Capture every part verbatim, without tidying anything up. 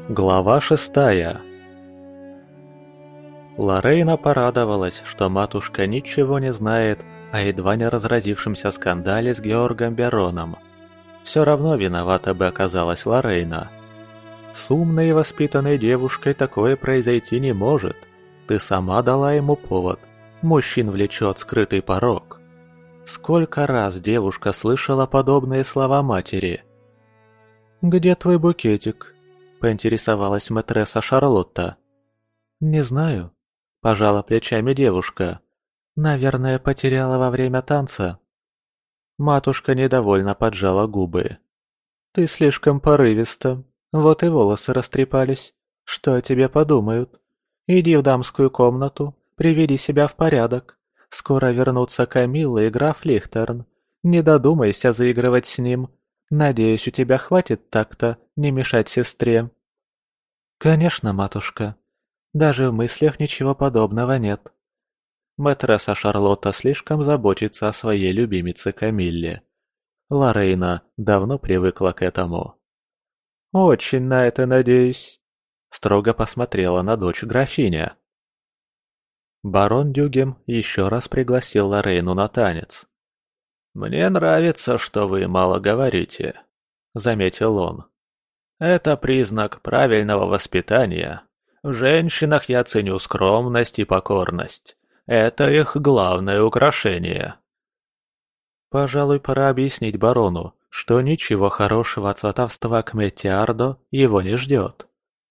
Глава шестая. Лорейна порадовалась, что матушка ничего не знает о едва не разразившемся скандале с Георгом Бероном. Все равно виновата бы оказалась Лорейна. С умной и воспитанной девушкой такое произойти не может. Ты сама дала ему повод. Мужчин влечет скрытый порок. Сколько раз девушка слышала подобные слова матери. «Где твой букетик?» – поинтересовалась мэтресса Шарлотта. «Не знаю», – пожала плечами девушка. «Наверное, потеряла во время танца». Матушка недовольно поджала губы. «Ты слишком порывиста. Вот и волосы растрепались. Что о тебе подумают? Иди в дамскую комнату, приведи себя в порядок. Скоро вернутся Камилла и граф Лихтерн. Не додумайся заигрывать с ним. Надеюсь, у тебя хватит так-то не мешать сестре». «Конечно, матушка. Даже в мыслях ничего подобного нет». Мэтресса Шарлотта слишком заботится о своей любимице Камилле. Лорейна давно привыкла к этому. «Очень на это надеюсь», — строго посмотрела на дочь графиня. Барон Дюгем еще раз пригласил Лорейну на танец. «Мне нравится, что вы мало говорите», — заметил он. «Это признак правильного воспитания. В женщинах я ценю скромность и покорность. Это их главное украшение». Пожалуй, пора объяснить барону, что ничего хорошего от сватовства к Меттиардо его не ждет.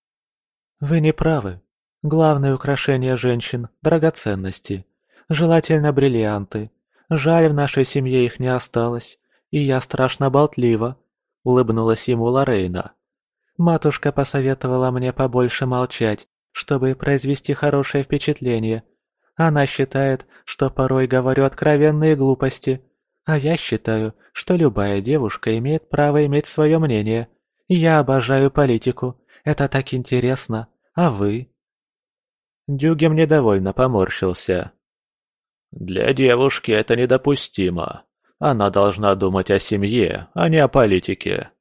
«Вы не правы. Главное украшение женщин – драгоценности. Желательно бриллианты. Жаль, в нашей семье их не осталось, и я страшно болтлива», – улыбнулась ему Лорейна. «Матушка посоветовала мне побольше молчать, чтобы произвести хорошее впечатление. Она считает, что порой говорю откровенные глупости, а я считаю, что любая девушка имеет право иметь свое мнение. Я обожаю политику, это так интересно, а вы?» Дюгем недовольно поморщился. «Для девушки это недопустимо. Она должна думать о семье, а не о политике».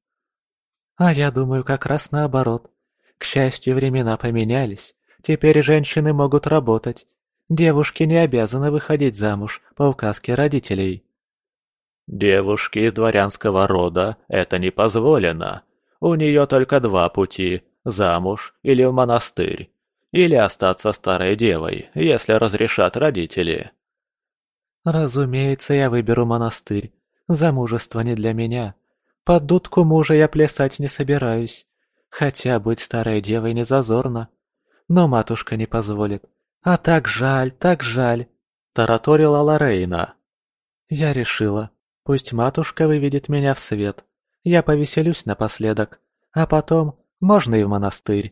«А я думаю как раз наоборот. К счастью, времена поменялись. Теперь женщины могут работать. Девушки не обязаны выходить замуж по указке родителей». «Девушке из дворянского рода это не позволено. У нее только два пути – замуж или в монастырь. Или остаться старой девой, если разрешат родители». «Разумеется, я выберу монастырь. Замужество не для меня. Под дудку мужа я плясать не собираюсь. Хотя быть старой девой не зазорно. Но матушка не позволит. А так жаль, так жаль», – тараторила Лорейна. «Я решила. Пусть матушка выведет меня в свет. Я повеселюсь напоследок. А потом можно и в монастырь».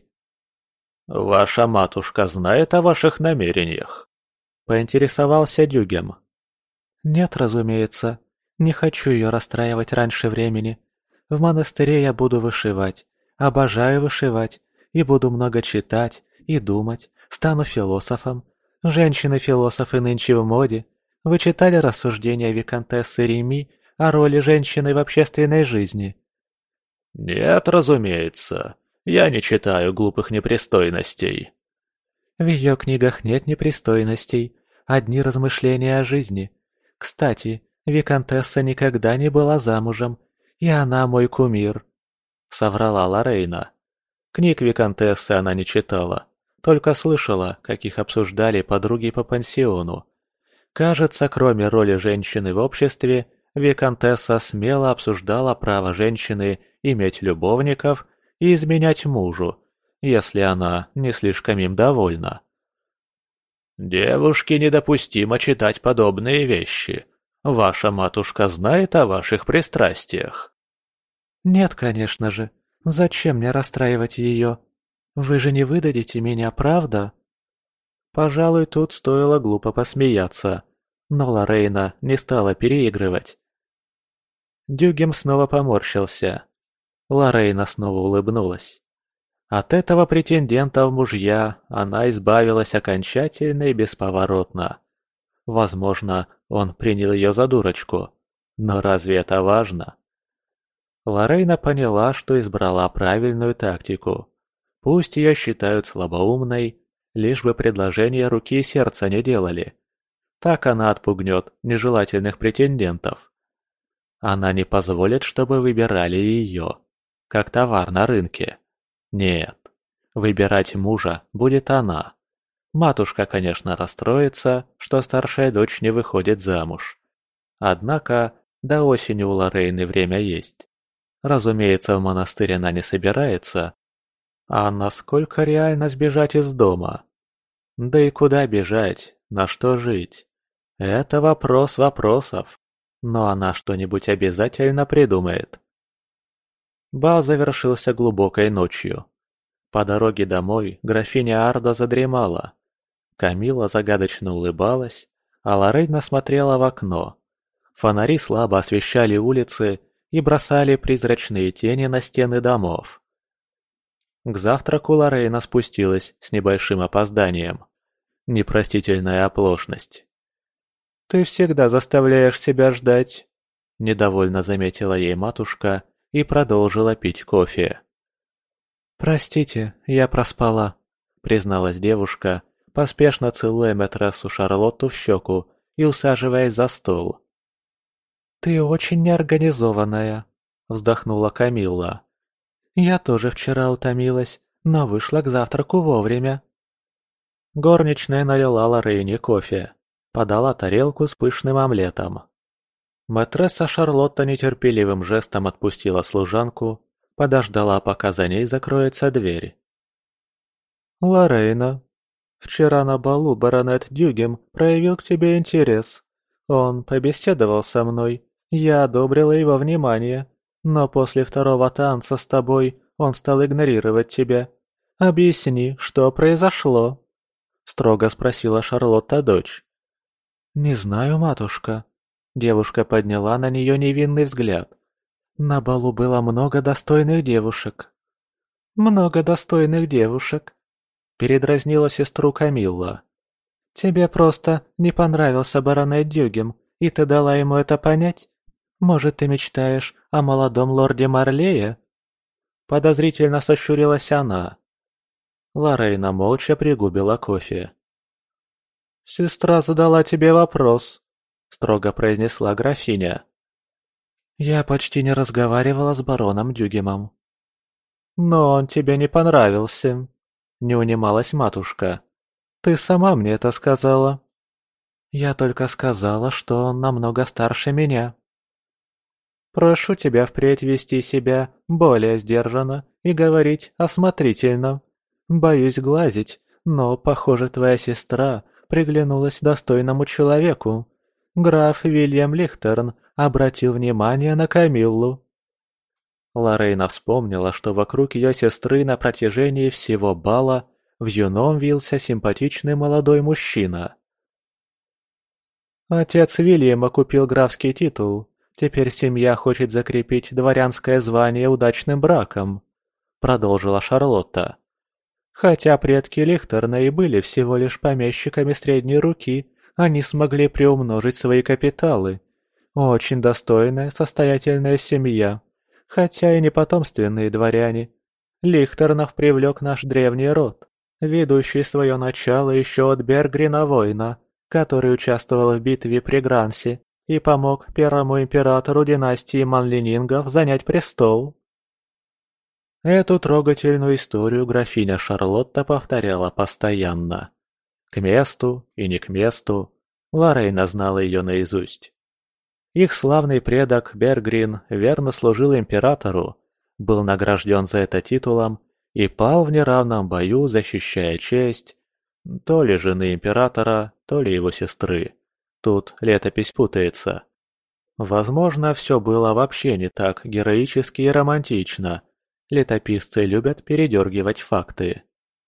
«Ваша матушка знает о ваших намерениях?» – поинтересовался Дюгем. «Нет, разумеется. Не хочу ее расстраивать раньше времени. В монастыре я буду вышивать. Обожаю вышивать. И буду много читать и думать. Стану философом. Женщины-философы нынче в моде. Вы читали рассуждения виконтессы Реми о роли женщины в общественной жизни?» «Нет, разумеется. Я не читаю глупых непристойностей». «В ее книгах нет непристойностей. Одни размышления о жизни. Кстати, виконтесса никогда не была замужем, и она мой кумир», — соврала Лорейна. Книг виконтессы она не читала, только слышала, как их обсуждали подруги по пансиону. Кажется, кроме роли женщины в обществе, виконтесса смело обсуждала право женщины иметь любовников и изменять мужу, если она не слишком им довольна. «Девушке недопустимо читать подобные вещи. Ваша матушка знает о ваших пристрастиях?» «Нет, конечно же. Зачем мне расстраивать ее? Вы же не выдадите меня, правда?» Пожалуй, тут стоило глупо посмеяться, но Лорейна не стала переигрывать. Дюгем снова поморщился. Лорейна снова улыбнулась. От этого претендента в мужья она избавилась окончательно и бесповоротно. Возможно, он принял ее за дурочку, но разве это важно? Лорейна поняла, что избрала правильную тактику. Пусть ее считают слабоумной, лишь бы предложение руки и сердца не делали. Так она отпугнет нежелательных претендентов. Она не позволит, чтобы выбирали ее, как товар на рынке. Нет, выбирать мужа будет она. Матушка, конечно, расстроится, что старшая дочь не выходит замуж. Однако до осени у Лорейны время есть. Разумеется, в монастырь она не собирается. А насколько реально сбежать из дома? Да и куда бежать, на что жить? Это вопрос вопросов. Но она что-нибудь обязательно придумает. Бал завершился глубокой ночью. По дороге домой графиня Арда задремала. Камила загадочно улыбалась, а Лорейна смотрела в окно. Фонари слабо освещали улицы и бросали призрачные тени на стены домов. К завтраку Лорейна спустилась с небольшим опозданием. Непростительная оплошность. «Ты всегда заставляешь себя ждать», – недовольно заметила ей матушка и продолжила пить кофе. «Простите, я проспала», – призналась девушка, поспешно целуя матрессу Шарлотту в щеку и усаживаясь за стол. «Ты очень неорганизованная», – вздохнула Камилла. «Я тоже вчера утомилась, но вышла к завтраку вовремя». Горничная налила Лорейне кофе, подала тарелку с пышным омлетом. Матресса Шарлотта нетерпеливым жестом отпустила служанку, подождала, пока за ней закроется дверь. «Лорейна, вчера на балу баронет Дюгем проявил к тебе интерес. Он побеседовал со мной, я одобрила его внимание, но после второго танца с тобой он стал игнорировать тебя. Объясни, что произошло?» — строго спросила Шарлотта дочь. «Не знаю, матушка». Девушка подняла на нее невинный взгляд. «На балу было много достойных девушек». «Много достойных девушек», — передразнила сестру Камилла. «Тебе просто не понравился баронет Дюгем, и ты дала ему это понять? Может, ты мечтаешь о молодом лорде Марлее?» Подозрительно сощурилась она. Лорейна молча пригубила кофе. «Сестра задала тебе вопрос», — строго произнесла графиня. «Я почти не разговаривала с бароном Дюгемом». «Но он тебе не понравился», — не унималась матушка. «Ты сама мне это сказала». «Я только сказала, что он намного старше меня». «Прошу тебя впредь вести себя более сдержанно и говорить осмотрительно. Боюсь глазить, но, похоже, твоя сестра приглянулась достойному человеку. Граф Вильям Лихтерн обратил внимание на Камиллу». Лорейна вспомнила, что вокруг ее сестры на протяжении всего бала вьюном вился симпатичный молодой мужчина. «Отец Вильяма купил графский титул. Теперь семья хочет закрепить дворянское звание удачным браком», — продолжила Шарлотта. «Хотя предки Лихтерна и были всего лишь помещиками средней руки, они смогли приумножить свои капиталы. Очень достойная, состоятельная семья, хотя и не потомственные дворяне. Лихтернов привлек наш древний род, ведущий свое начало еще от Бергрина воина, который участвовал в битве при Грансе и помог первому императору династии Манлинингов занять престол». Эту трогательную историю графиня Шарлотта повторяла постоянно. К месту и не к месту, Лорейна знала ее наизусть. Их славный предок Бергрин верно служил императору, был награжден за это титулом и пал в неравном бою, защищая честь то ли жены императора, то ли его сестры. Тут летопись путается. Возможно, все было вообще не так героически и романтично. Летописцы любят передергивать факты.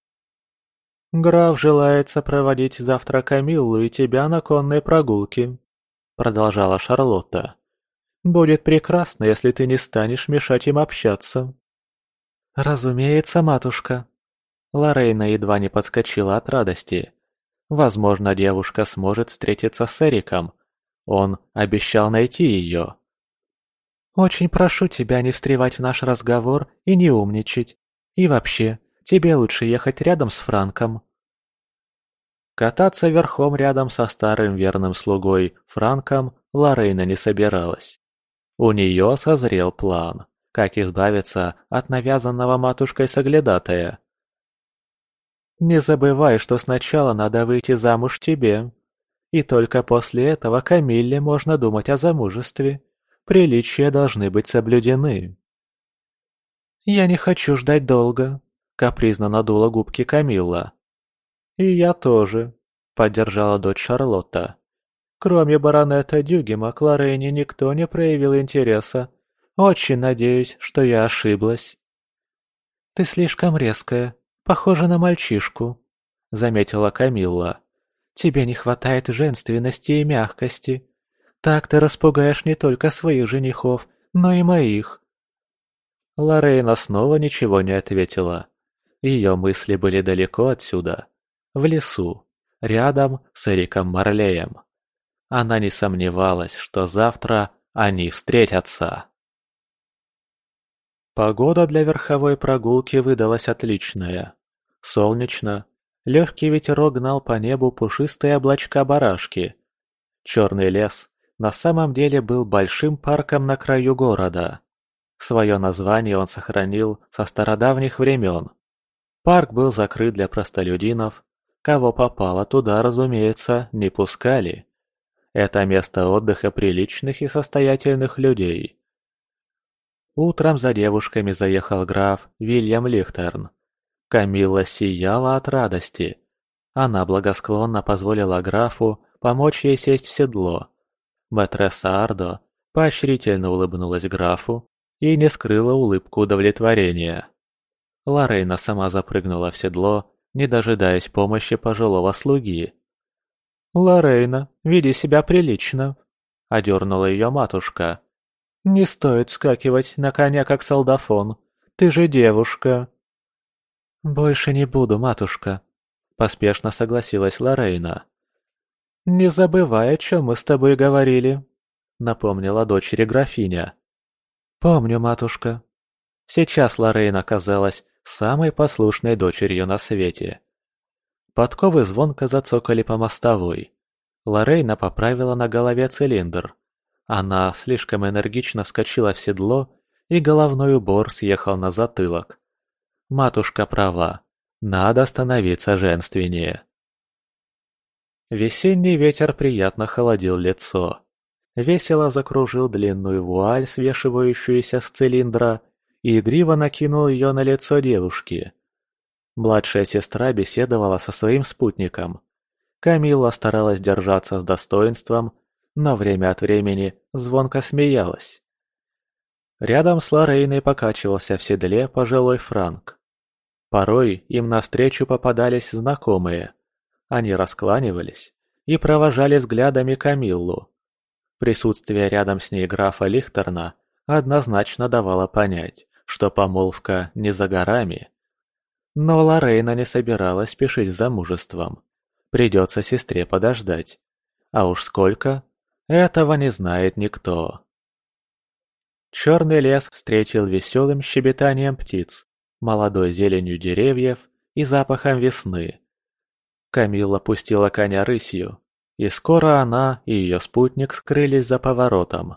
«Граф желает сопроводить завтра Камиллу и тебя на конной прогулке», — продолжала Шарлотта. «Будет прекрасно, если ты не станешь мешать им общаться». «Разумеется, матушка». Лорейна едва не подскочила от радости. Возможно, девушка сможет встретиться с Эриком. Он обещал найти ее. «Очень прошу тебя не встревать в наш разговор и не умничать. И вообще, Тебе лучше ехать рядом с Франком». Кататься верхом рядом со старым верным слугой Франком Лорейна не собиралась. У нее созрел план, как избавиться от навязанного матушкой соглядатая. «Не забывай, что сначала надо выйти замуж тебе. И только после этого Камилле можно думать о замужестве. Приличия должны быть соблюдены». «Я не хочу ждать долго», — капризно надула губки Камилла. «И я тоже», — поддержала дочь Шарлотта. «Кроме баронета Дюгема к Лорейне никто не проявил интереса. Очень надеюсь, что я ошиблась». «Ты слишком резкая, похожа на мальчишку», — заметила Камилла. «Тебе не хватает женственности и мягкости. Так ты распугаешь не только своих женихов, но и моих». Лорейна снова ничего не ответила. Ее мысли были далеко отсюда, в лесу, рядом с Эриком Марлеем. Она не сомневалась, что завтра они встретятся. Погода для верховой прогулки выдалась отличная. Солнечно, легкий ветерок гнал по небу пушистые облачка-барашки. Черный лес на самом деле был большим парком на краю города. Свое название он сохранил со стародавних времен. Парк был закрыт для простолюдинов, кого попало туда, разумеется, не пускали. Это место отдыха приличных и состоятельных людей. Утром за девушками заехал граф Вильям Лихтерн. Камилла сияла от радости. Она благосклонно позволила графу помочь ей сесть в седло. Мэтресса Ардо поощрительно улыбнулась графу и не скрыла улыбку удовлетворения. Лорейна сама запрыгнула в седло, не дожидаясь помощи пожилого слуги. «Лорейна, веди себя прилично», — одернула ее матушка. «Не стоит скакивать на коня, как солдафон. Ты же девушка». «Больше не буду, матушка», — поспешно согласилась Лорейна. «Не забывай, о чем мы с тобой говорили», — напомнила дочери графиня. «Помню, матушка». Сейчас Лорейна казалась самой послушной дочерью на свете. Подковы звонко зацокали по мостовой. Лорейна поправила на голове цилиндр. Она слишком энергично вскочила в седло, и головной убор съехал на затылок. Матушка права. Надо становиться женственнее. Весенний ветер приятно холодил лицо. Весело закружил длинную вуаль, свешивающуюся с цилиндра, и игриво накинул ее на лицо девушки. Младшая сестра беседовала со своим спутником. Камилла старалась держаться с достоинством, но время от времени звонко смеялась. Рядом с Лорейной покачивался в седле пожилой Франк. Порой им навстречу попадались знакомые. Они раскланивались и провожали взглядами Камиллу. Присутствие рядом с ней графа Лихтерна однозначно давало понять, что помолвка не за горами. Но Лорейна не собиралась спешить с замужеством. Придется сестре подождать. А уж сколько? Этого не знает никто. Черный лес встретил веселым щебетанием птиц, молодой зеленью деревьев и запахом весны. Камилла пустила коня рысью, и скоро она и ее спутник скрылись за поворотом.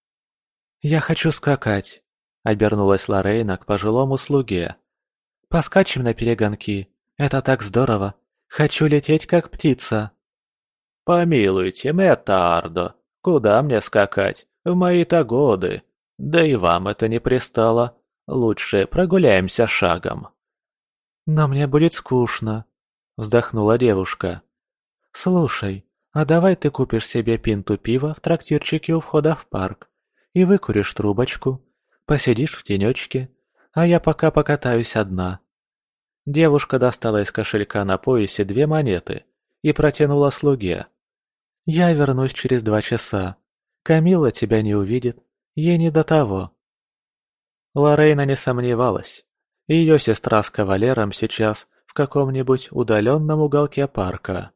«Я хочу скакать», — обернулась Лорейна к пожилому слуге. «Поскачем на перегонки. Это так здорово. Хочу лететь, как птица». «Помилуйте, мэтта Ардо, куда мне скакать? В мои-то годы. Да и вам это не пристало. Лучше прогуляемся шагом». «Но мне будет скучно», — вздохнула девушка. «Слушай, а давай ты купишь себе пинту пива в трактирчике у входа в парк и выкуришь трубочку, посидишь в тенечке, а я пока покатаюсь одна». Девушка достала из кошелька на поясе две монеты и протянула слуге. «Я вернусь через два часа. Камилла тебя не увидит, ей не до того». Лорейна не сомневалась. Ее сестра с кавалером сейчас в каком-нибудь удаленном уголке парка.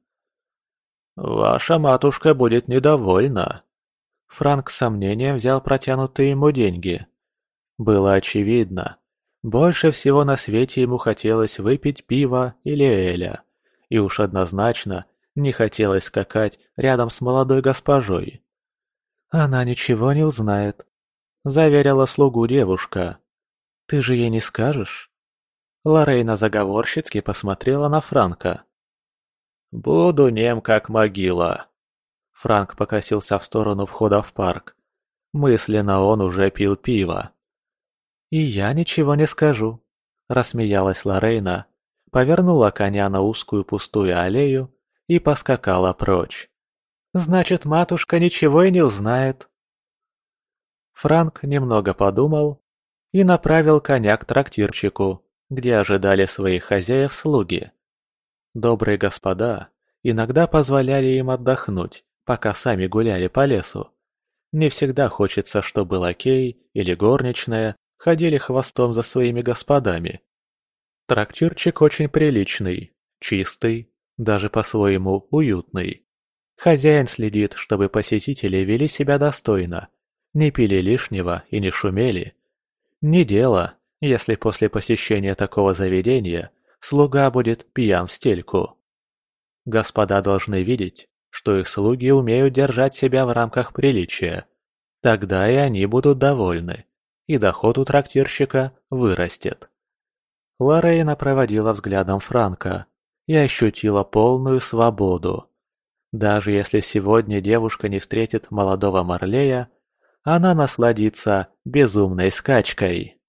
«Ваша матушка будет недовольна». Франк с сомнением взял протянутые ему деньги. Было очевидно. Больше всего на свете ему хотелось выпить пива или эля, и уж однозначно не хотелось скакать рядом с молодой госпожой. «Она ничего не узнает», — заверила слугу девушка. «Ты же ей не скажешь?» Лорейна заговорщицки посмотрела на Франка. «Буду нем как могила». Франк покосился в сторону входа в парк. Мысленно он уже пил пиво. «И я ничего не скажу», — рассмеялась Лорейна, повернула коня на узкую пустую аллею и поскакала прочь. «Значит, матушка ничего и не узнает». Франк немного подумал и направил коня к трактирчику, где ожидали своих хозяев слуги. Добрые господа иногда позволяли им отдохнуть, пока сами гуляли по лесу. Не всегда хочется, чтобы лакей или горничная ходили хвостом за своими господами. Трактирчик очень приличный, чистый, даже по-своему уютный. Хозяин следит, чтобы посетители вели себя достойно, не пили лишнего и не шумели. Не дело, если после посещения такого заведения слуга будет пьян в стельку. Господа должны видеть, что их слуги умеют держать себя в рамках приличия. Тогда и они будут довольны, и доход у трактирщика вырастет. Лорейна проводила взглядом Франка и ощутила полную свободу. Даже если сегодня девушка не встретит молодого Марлея, она насладится безумной скачкой.